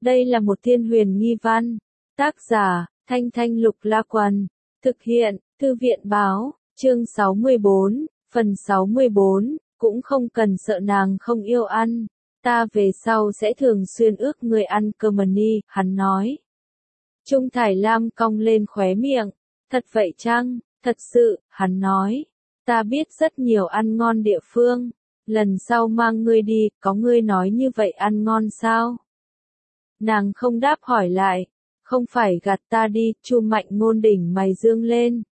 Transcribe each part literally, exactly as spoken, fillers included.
Đây là một thiên huyền nghi văn. Tác giả, Thanh Thanh Lục La Quần. Thực hiện, Thư viện Báo, chương sáu mươi bốn, phần sáu mươi bốn, cũng không cần sợ nàng không yêu ăn. Ta về sau sẽ thường xuyên ước người ăn cơm ni, hắn nói. Trung Thải Lam cong lên khóe miệng. Thật vậy chăng? Thật sự, hắn nói. Ta biết rất nhiều ăn ngon địa phương. Lần sau mang ngươi đi, có ngươi nói như vậy ăn ngon sao? Nàng không đáp hỏi lại. Không phải gạt ta đi, Chu Mạnh Ngôn đỉnh mày dương lên.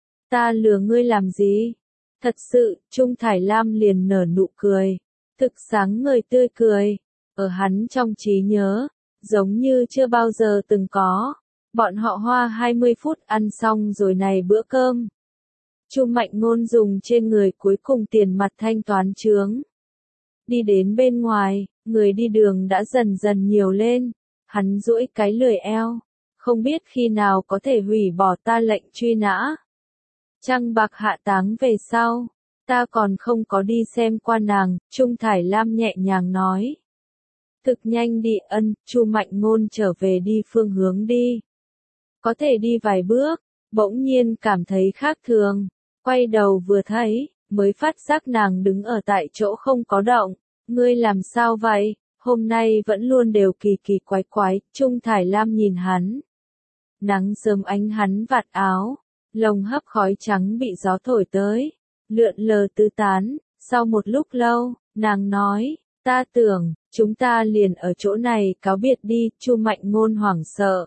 Ta lừa ngươi làm gì? Thật sự, Trung Thải Lam liền nở nụ cười. Thực sáng ngời tươi cười. Ở hắn trong trí nhớ, giống như chưa bao giờ từng có. Bọn họ hoa hai mươi phút ăn xong rồi này bữa cơm. Chu Mạnh Ngôn dùng trên người cuối cùng tiền mặt thanh toán chướng. Đi đến bên ngoài, người đi đường đã dần dần nhiều lên. Hắn duỗi cái lười eo. Không biết khi nào có thể hủy bỏ ta lệnh truy nã. Trăng bạc hạ táng về sau. Ta còn không có đi xem qua nàng, Trung Thải Lam nhẹ nhàng nói. Thực nhanh đi ân, Chu Mạnh Ngôn trở về đi phương hướng đi. Có thể đi vài bước, bỗng nhiên cảm thấy khác thường. Quay đầu vừa thấy, mới phát giác nàng đứng ở tại chỗ không có động. Ngươi làm sao vậy? Hôm nay vẫn luôn đều kỳ kỳ quái quái, Trung Thải Lam nhìn hắn. Nắng sớm ánh hắn vạt áo, lồng hấp khói trắng bị gió thổi tới, lượn lờ tứ tán. Sau một lúc lâu, nàng nói, ta tưởng, chúng ta liền ở chỗ này cáo biệt đi, Chu Mạnh Ngôn hoảng sợ.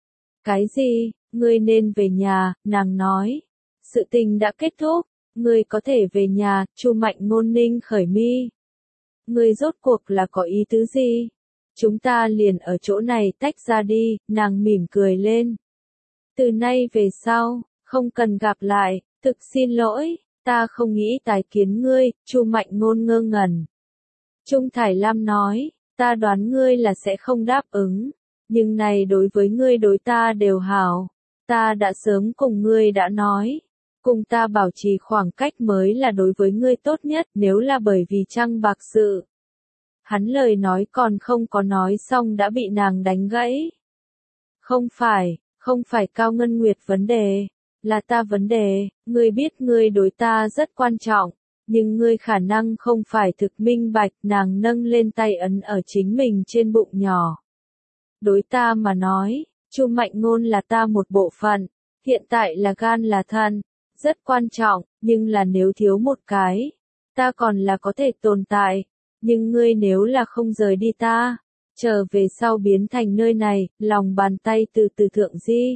Cái gì, ngươi nên về nhà, nàng nói. Sự tình đã kết thúc, ngươi có thể về nhà, Chu Mạnh Ngôn ninh khởi mi. Ngươi rốt cuộc là có ý tứ gì? Chúng ta liền ở chỗ này tách ra đi, nàng mỉm cười lên. Từ nay về sau, không cần gặp lại, thực xin lỗi, ta không nghĩ tái kiến ngươi, Chu Mạnh Ngôn ngơ ngẩn. Trung Thải Lam nói, ta đoán ngươi là sẽ không đáp ứng, nhưng này đối với ngươi đối ta đều hảo, ta đã sớm cùng ngươi đã nói, cùng ta bảo trì khoảng cách mới là đối với ngươi tốt nhất nếu là bởi vì trăng bạc sự. Hắn lời nói còn không có nói xong đã bị nàng đánh gãy. Không phải, không phải Cao Ngân Nguyệt vấn đề, là ta vấn đề, ngươi biết ngươi đối ta rất quan trọng, nhưng ngươi khả năng không phải thực minh bạch, nàng nâng lên tay ấn ở chính mình trên bụng nhỏ. Đối ta mà nói, Chu Mạnh Ngôn là ta một bộ phận, hiện tại là gan là thận, rất quan trọng, nhưng là nếu thiếu một cái, ta còn là có thể tồn tại, nhưng ngươi nếu là không rời đi ta, trở về sau biến thành nơi này, lòng bàn tay từ từ thượng di.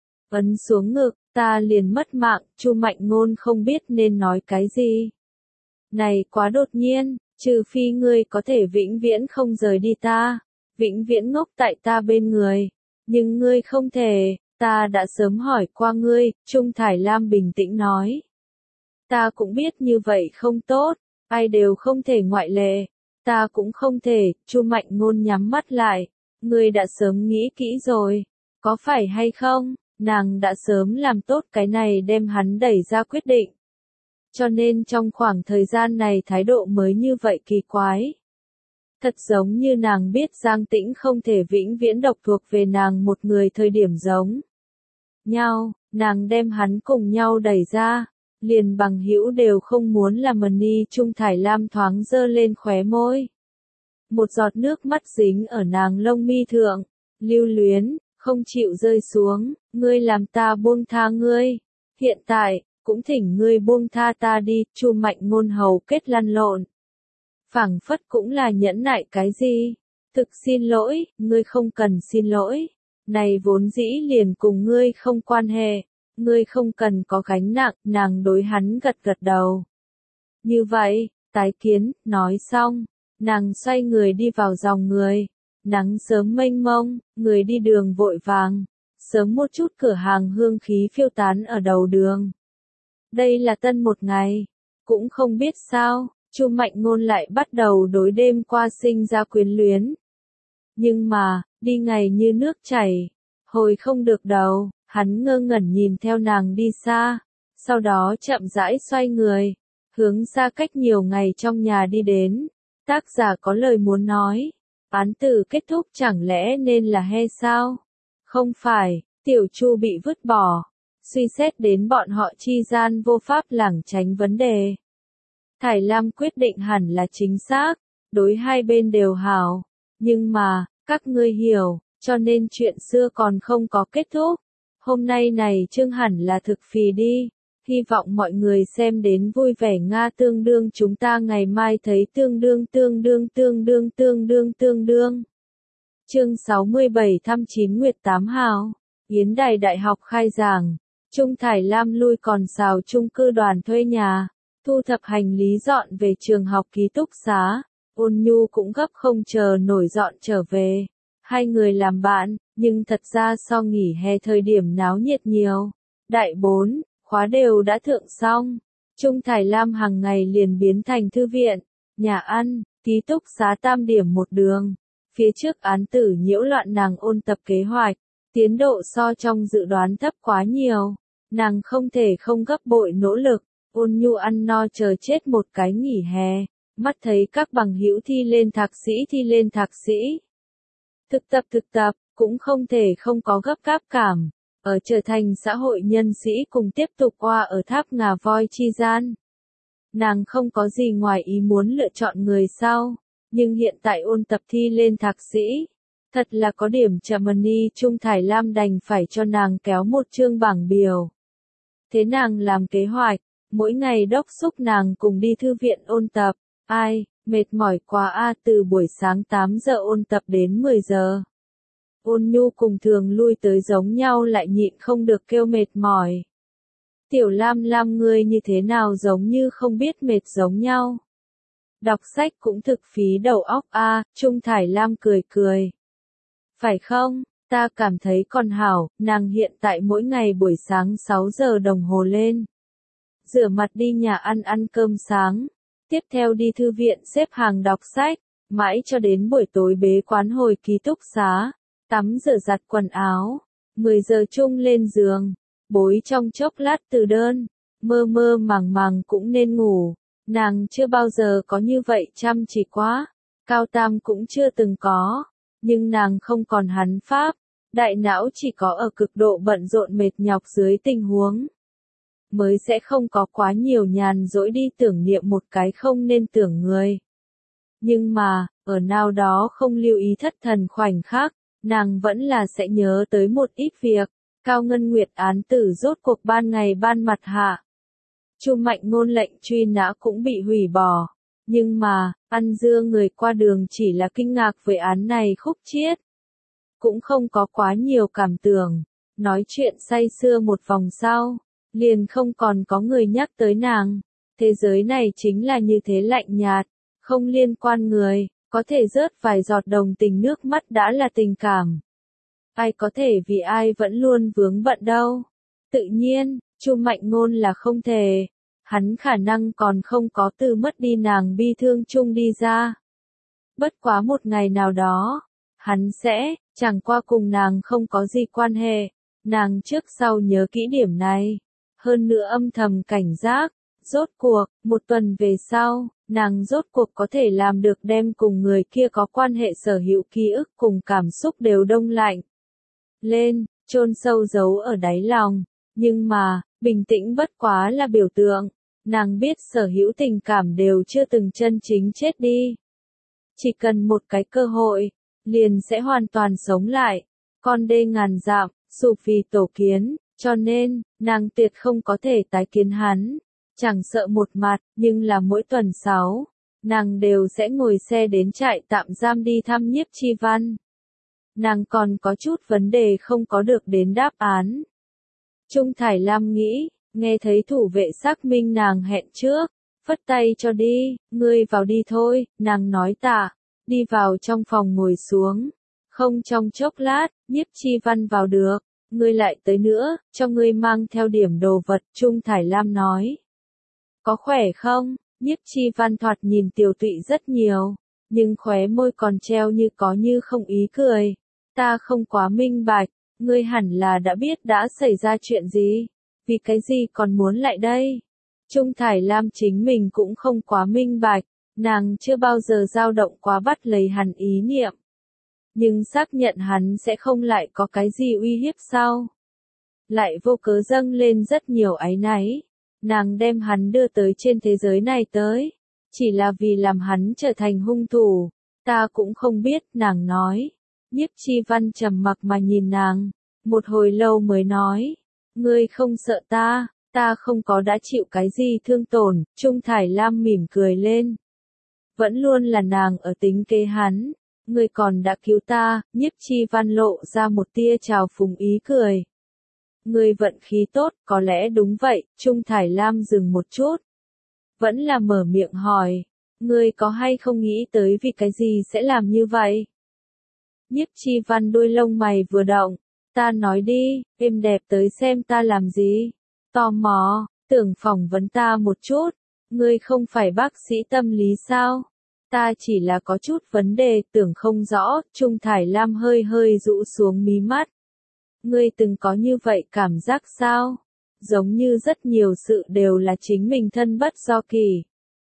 Ấn xuống ngực, ta liền mất mạng, Chu Mạnh Ngôn không biết nên nói cái gì. Này quá đột nhiên, trừ phi ngươi có thể vĩnh viễn không rời đi ta, vĩnh viễn ngốc tại ta bên người, nhưng ngươi không thể, ta đã sớm hỏi qua ngươi, Trung Thải Lam bình tĩnh nói. Ta cũng biết như vậy không tốt, ai đều không thể ngoại lệ, ta cũng không thể, Chu Mạnh Ngôn nhắm mắt lại, ngươi đã sớm nghĩ kỹ rồi, có phải hay không, nàng đã sớm làm tốt cái này đem hắn đẩy ra quyết định. Cho nên trong khoảng thời gian này thái độ mới như vậy kỳ quái. Thật giống như nàng biết Giang Tĩnh không thể vĩnh viễn độc thuộc về nàng một người thời điểm giống nhau, nàng đem hắn cùng nhau đẩy ra, liền bằng hữu đều không muốn làm mần ni. Trung Thải Lam thoáng dơ lên khóe môi. Một giọt nước mắt dính ở nàng lông mi thượng, lưu luyến, không chịu rơi xuống, ngươi làm ta buông tha ngươi, hiện tại, cũng thỉnh ngươi buông tha ta đi, Chu Mạnh Ngôn hầu kết lăn lộn. Phảng phất cũng là nhẫn nại cái gì, thực xin lỗi, ngươi không cần xin lỗi, này vốn dĩ liền cùng ngươi không quan hệ, ngươi không cần có gánh nặng, nàng đối hắn gật gật đầu. Như vậy, tái kiến, nói xong, nàng xoay người đi vào dòng người, nắng sớm mênh mông, người đi đường vội vàng, sớm một chút cửa hàng hương khí phiêu tán ở đầu đường. Đây là tân một ngày, cũng không biết sao, Chu Mạnh Ngôn lại bắt đầu đối đêm qua sinh ra quyến luyến. Nhưng mà, đi ngày như nước chảy, hồi không được đầu, hắn ngơ ngẩn nhìn theo nàng đi xa, sau đó chậm rãi xoay người, hướng xa cách nhiều ngày trong nhà đi đến. Tác giả có lời muốn nói. Án tử kết thúc chẳng lẽ nên là he sao? Không phải, Tiểu Chu bị vứt bỏ. Suy xét đến bọn họ chi gian vô pháp lảng tránh vấn đề. Thải Lam quyết định hẳn là chính xác, đối hai bên đều hảo. Nhưng mà, các ngươi hiểu, cho nên chuyện xưa còn không có kết thúc. Hôm nay này chương hẳn là thực phì đi. Hy vọng mọi người xem đến vui vẻ Nga tương đương chúng ta ngày mai thấy tương đương tương đương tương đương tương đương tương đương. Chương sáu mươi bảy thăm chín nguyệt tám hào. Yến Đài Đại học khai giảng. Trung Thải Lam lui còn xào chung cư đoàn thuê nhà. Thu thập hành lý dọn về trường học ký túc xá. Ôn Nhu cũng gấp không chờ nổi dọn trở về. Hai người làm bạn, nhưng thật ra so nghỉ hè thời điểm náo nhiệt nhiều. Đại bốn, khóa đều đã thượng xong. Trung Thải Lam hàng ngày liền biến thành thư viện, nhà ăn, ký túc xá tam điểm một đường. Phía trước án tử nhiễu loạn nàng ôn tập kế hoạch, tiến độ so trong dự đoán thấp quá nhiều. Nàng không thể không gấp bội nỗ lực, Ôn Nhu ăn no chờ chết một cái nghỉ hè, mắt thấy các bằng hữu thi lên thạc sĩ thi lên thạc sĩ. Thực tập thực tập, cũng không thể không có gấp gáp cảm, ở trở thành xã hội nhân sĩ cùng tiếp tục qua ở tháp ngà voi chi gian. Nàng không có gì ngoài ý muốn lựa chọn người sau, nhưng hiện tại ôn tập thi lên thạc sĩ. Thật là có điểm Germany Trung Thải Lam đành phải cho nàng kéo một chương bảng biểu. Thế nàng làm kế hoạch, mỗi ngày đốc xúc nàng cùng đi thư viện ôn tập. Ai, mệt mỏi quá a từ buổi sáng tám giờ ôn tập đến mười giờ. Ôn Nhu cùng thường lui tới giống nhau lại nhịn không được kêu mệt mỏi. Tiểu Lam Lam ngươi như thế nào giống như không biết mệt giống nhau. Đọc sách cũng thực phí đầu óc a, Trung Thải Lam cười cười. Phải không, ta cảm thấy còn hảo, nàng hiện tại mỗi ngày buổi sáng sáu giờ đồng hồ lên. Rửa mặt đi nhà ăn ăn cơm sáng. Tiếp theo đi thư viện xếp hàng đọc sách, mãi cho đến buổi tối bế quán hồi ký túc xá, tắm rửa giặt quần áo, mười giờ chung lên giường, bối trong chốc lát từ đơn, mơ mơ màng màng cũng nên ngủ, nàng chưa bao giờ có như vậy chăm chỉ quá, Cao Tam cũng chưa từng có, nhưng nàng không còn hắn pháp, đại não chỉ có ở cực độ bận rộn mệt nhọc dưới tình huống. Mới sẽ không có quá nhiều nhàn dỗi đi tưởng niệm một cái không nên tưởng người. Nhưng mà, ở nào đó không lưu ý thất thần khoảnh khắc, nàng vẫn là sẽ nhớ tới một ít việc. Cao Ngân Nguyệt án tử rốt cuộc ban ngày ban mặt hạ. Chu Mạnh Ngôn lệnh truy nã cũng bị hủy bỏ. Nhưng mà, ăn dưa người qua đường chỉ là kinh ngạc với án này khúc chiết. Cũng không có quá nhiều cảm tưởng. Nói chuyện say sưa một vòng sau. Liền không còn có người nhắc tới nàng. Thế giới này chính là như thế lạnh nhạt, không liên quan người, có thể rớt vài giọt đồng tình nước mắt đã là tình cảm. Ai có thể vì ai vẫn luôn vướng bận đâu. Tự nhiên, Chu Mạnh Ngôn là không thể. Hắn khả năng còn không có từ mất đi nàng bi thương chung đi ra. Bất quá một ngày nào đó, hắn sẽ, chẳng qua cùng nàng không có gì quan hệ. Nàng trước sau nhớ kỹ điểm này. Hơn nữa âm thầm cảnh giác, rốt cuộc, một tuần về sau, nàng rốt cuộc có thể làm được đem cùng người kia có quan hệ sở hữu ký ức cùng cảm xúc đều đông lạnh. Lên, chôn sâu giấu ở đáy lòng, nhưng mà, bình tĩnh bất quá là biểu tượng, nàng biết sở hữu tình cảm đều chưa từng chân chính chết đi. Chỉ cần một cái cơ hội, liền sẽ hoàn toàn sống lại, con đê ngàn dặm, sụp vì tổ kiến. Cho nên, nàng tuyệt không có thể tái kiến hắn. Chẳng sợ một mặt, nhưng là mỗi tuần sáu, nàng đều sẽ ngồi xe đến trại tạm giam đi thăm Nhiếp Chi Văn. Nàng còn có chút vấn đề không có được đến đáp án. Trung Thải Lam nghĩ, nghe thấy thủ vệ xác minh nàng hẹn trước, phất tay cho đi, ngươi vào đi thôi, nàng nói tạ, đi vào trong phòng ngồi xuống. Không trong chốc lát, Nhiếp Chi Văn vào được. Ngươi lại tới nữa, cho ngươi mang theo điểm đồ vật, Trung Thải Lam nói. Có khỏe không? Nhiếp Chi Văn thoạt nhìn tiều tụy rất nhiều, nhưng khóe môi còn treo như có như không ý cười. Ta không quá minh bạch, ngươi hẳn là đã biết đã xảy ra chuyện gì, vì cái gì còn muốn lại đây? Trung Thải Lam chính mình cũng không quá minh bạch, Nàng chưa bao giờ dao động quá bắt lấy hắn ý niệm. Nhưng xác nhận hắn sẽ không lại có cái gì uy hiếp sau. Lại vô cớ dâng lên rất nhiều áy náy. Nàng đem hắn đưa tới trên thế giới này tới. Chỉ là vì làm hắn trở thành hung thủ. Ta cũng không biết, nàng nói. Nhiếp Chi Văn trầm mặc mà nhìn nàng. Một hồi lâu mới nói. Ngươi không sợ ta, ta không có đã chịu cái gì thương tổn. Trung Thải Lam mỉm cười lên. Vẫn luôn là nàng ở tính kế hắn. Ngươi còn đã cứu ta, Nhiếp Chi Văn lộ ra một tia trào phúng ý cười. Ngươi vận khí tốt, có lẽ đúng vậy, Trung Thải Lam dừng một chút. Vẫn là mở miệng hỏi, ngươi có hay không nghĩ tới vì cái gì sẽ làm như vậy? Nhiếp Chi Văn đuôi lông mày vừa động, ta nói đi, êm đẹp tới xem ta làm gì? Tò mò, tưởng phỏng vấn ta một chút, ngươi không phải bác sĩ tâm lý sao? Ta chỉ là có chút vấn đề, tưởng không rõ, Trung Thải Lam hơi hơi rũ xuống mí mắt. Ngươi từng có như vậy cảm giác sao? Giống như rất nhiều sự đều là chính mình thân bất do kỳ.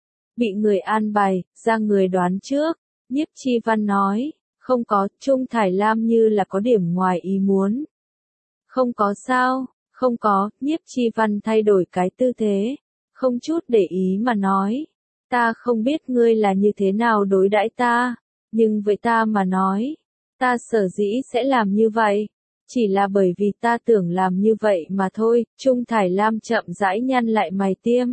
Bị người an bài, ra người đoán trước, Nhiếp Chi Văn nói, không có, Trung Thải Lam như là có điểm ngoài ý muốn. Không có sao, không có, Nhiếp Chi Văn thay đổi cái tư thế, không chút để ý mà nói. Ta không biết ngươi là như thế nào đối đãi ta, nhưng với ta mà nói, ta sở dĩ sẽ làm như vậy, chỉ là bởi vì ta tưởng làm như vậy mà thôi. Trung Thải Lam chậm rãi nhăn lại mày tiêm.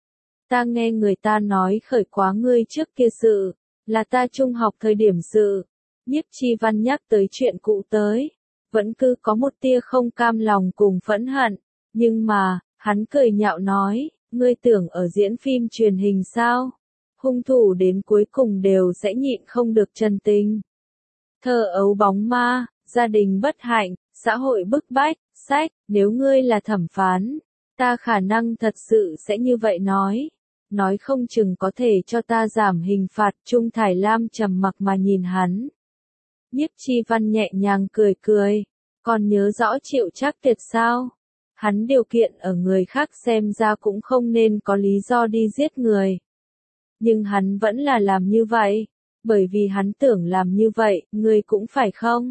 Ta nghe người ta nói khởi quá ngươi trước kia sự, là ta trung học thời điểm sự. Nhiếp Chi Văn nhắc tới chuyện cũ tới, vẫn cứ có một tia không cam lòng cùng phẫn hận, nhưng mà, hắn cười nhạo nói, ngươi tưởng ở diễn phim truyền hình sao? Hung thủ đến cuối cùng đều sẽ nhịn không được chân tình. Thơ ấu bóng ma, gia đình bất hạnh, xã hội bức bách, sách, nếu ngươi là thẩm phán, ta khả năng thật sự sẽ như vậy nói. Nói không chừng có thể cho ta giảm hình phạt. Trung Thải Lam trầm mặc mà nhìn hắn. Nhiếp Chi Văn nhẹ nhàng cười cười, còn nhớ rõ Triệu Trác Kiệt sao? Hắn điều kiện ở người khác xem ra cũng không nên có lý do đi giết người. Nhưng hắn vẫn là làm như vậy, bởi vì hắn tưởng làm như vậy, ngươi cũng phải không?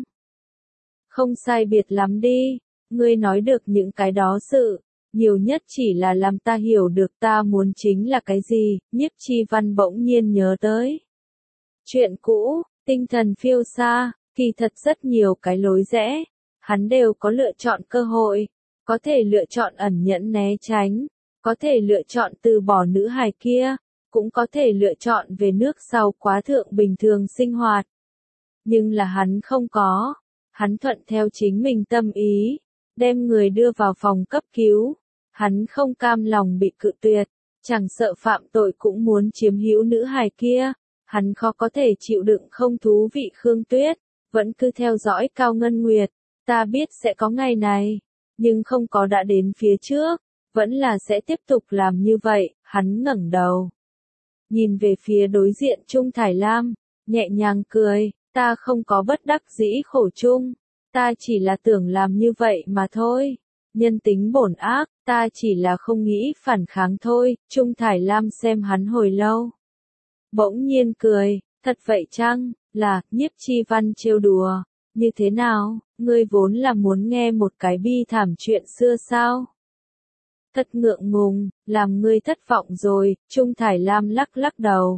Không sai biệt lắm đi, ngươi nói được những cái đó sự, nhiều nhất chỉ là làm ta hiểu được ta muốn chính là cái gì. Nhiếp Chi Văn bỗng nhiên nhớ tới. Chuyện cũ, tinh thần phiêu xa, kỳ thật rất nhiều cái lối rẽ, hắn đều có lựa chọn cơ hội, có thể lựa chọn ẩn nhẫn né tránh, có thể lựa chọn từ bỏ nữ hài kia, cũng có thể lựa chọn về nước sau quá thượng bình thường sinh hoạt. Nhưng là hắn không có, hắn thuận theo chính mình tâm ý, đem người đưa vào phòng cấp cứu, hắn không cam lòng bị cự tuyệt, chẳng sợ phạm tội cũng muốn chiếm hữu nữ hài kia, hắn khó có thể chịu đựng không thú vị Khương Tuyết, vẫn cứ theo dõi Cao Ngân Nguyệt, ta biết sẽ có ngày này, nhưng không có đã đến phía trước, vẫn là sẽ tiếp tục làm như vậy. Hắn ngẩng đầu, nhìn về phía đối diện Trung Thải Lam, nhẹ nhàng cười, ta không có bất đắc dĩ khổ chung, ta chỉ là tưởng làm như vậy mà thôi. Nhân tính bổn ác, ta chỉ là không nghĩ phản kháng thôi. Trung Thải Lam xem hắn hồi lâu, bỗng nhiên cười, thật vậy chăng? Là, Nhiếp Chi Văn trêu đùa, như thế nào, ngươi vốn là muốn nghe một cái bi thảm chuyện xưa sao? Thật ngượng ngùng, làm ngươi thất vọng rồi. Trung Thải Lam lắc lắc đầu.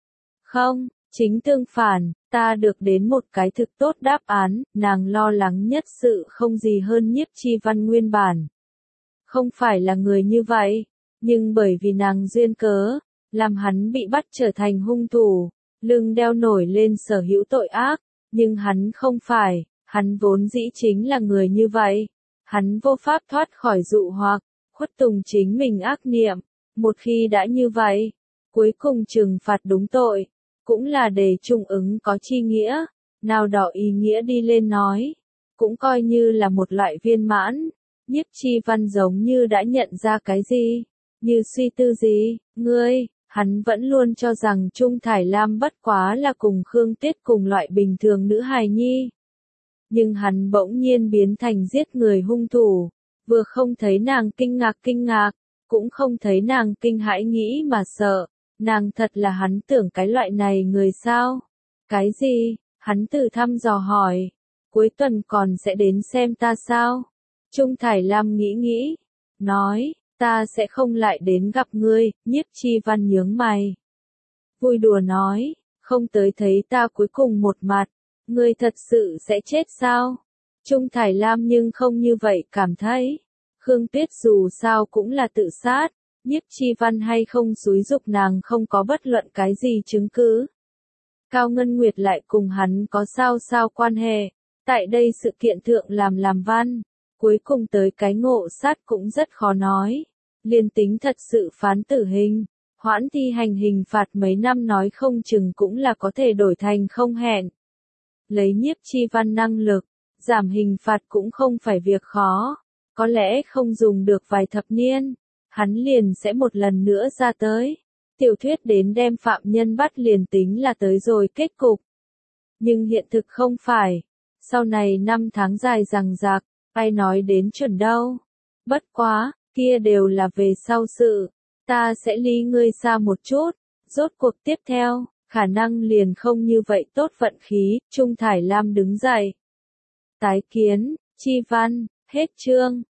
Không, chính tương phản, ta được đến một cái thực tốt đáp án. Nàng lo lắng nhất sự không gì hơn Nhiếp Chi Văn nguyên bản. Không phải là người như vậy, nhưng bởi vì nàng duyên cớ, làm hắn bị bắt trở thành hung thủ, lưng đeo nổi lên sở hữu tội ác, nhưng hắn không phải, hắn vốn dĩ chính là người như vậy. Hắn vô pháp thoát khỏi dụ hoặc, khuất tùng chính mình ác niệm, một khi đã như vậy, cuối cùng trừng phạt đúng tội, cũng là để trung ứng có chi nghĩa, nào đó ý nghĩa đi lên nói, cũng coi như là một loại viên mãn. Nhiếp Chi Văn giống như đã nhận ra cái gì, như suy tư gì, ngươi, hắn vẫn luôn cho rằng Trung Thải Lam bất quá là cùng Khương Tuyết cùng loại bình thường nữ hài nhi. Nhưng hắn bỗng nhiên biến thành giết người hung thủ, vừa không thấy nàng kinh ngạc kinh ngạc, cũng không thấy nàng kinh hãi nghĩ mà sợ, Nàng thật là hắn tưởng cái loại này người sao? Cái gì? Hắn thử thăm dò hỏi. Cuối tuần còn sẽ đến xem ta sao? Trung Thải Lam nghĩ nghĩ. Nói, ta sẽ không lại đến gặp ngươi, Nhiếp Chi Văn nhướng mày. Vui đùa nói, không tới thấy ta cuối cùng một mặt, ngươi thật sự sẽ chết sao? Trung Thải Lam nhưng không như vậy cảm thấy. Khương Tuyết dù sao cũng là tự sát, Nhiếp Chi Văn hay không xúi dục nàng không có bất luận cái gì chứng cứ. Cao Ngân Nguyệt lại cùng hắn có sao sao quan hệ, tại đây sự kiện thượng làm làm văn, cuối cùng tới cái ngộ sát cũng rất khó nói. Liên tính thật sự phán tử hình, hoãn thi hành hình phạt mấy năm nói không chừng cũng là có thể đổi thành không hẹn. Lấy Nhiếp Chi Văn năng lực, giảm hình phạt cũng không phải việc khó, có lẽ không dùng được vài thập niên, hắn liền sẽ một lần nữa ra tới. Tiểu thuyết đến đem phạm nhân bắt liền tính là tới rồi kết cục. Nhưng hiện thực không phải. Sau này năm tháng dài rằng rạc, ai nói đến chuẩn đâu. Bất quá, kia đều là về sau sự. Ta sẽ ly ngươi xa một chút. Rốt cuộc tiếp theo, khả năng liền không như vậy tốt vận khí. Trung Thải Lam đứng dậy. Tái kiến, Chi Văn, hết chương.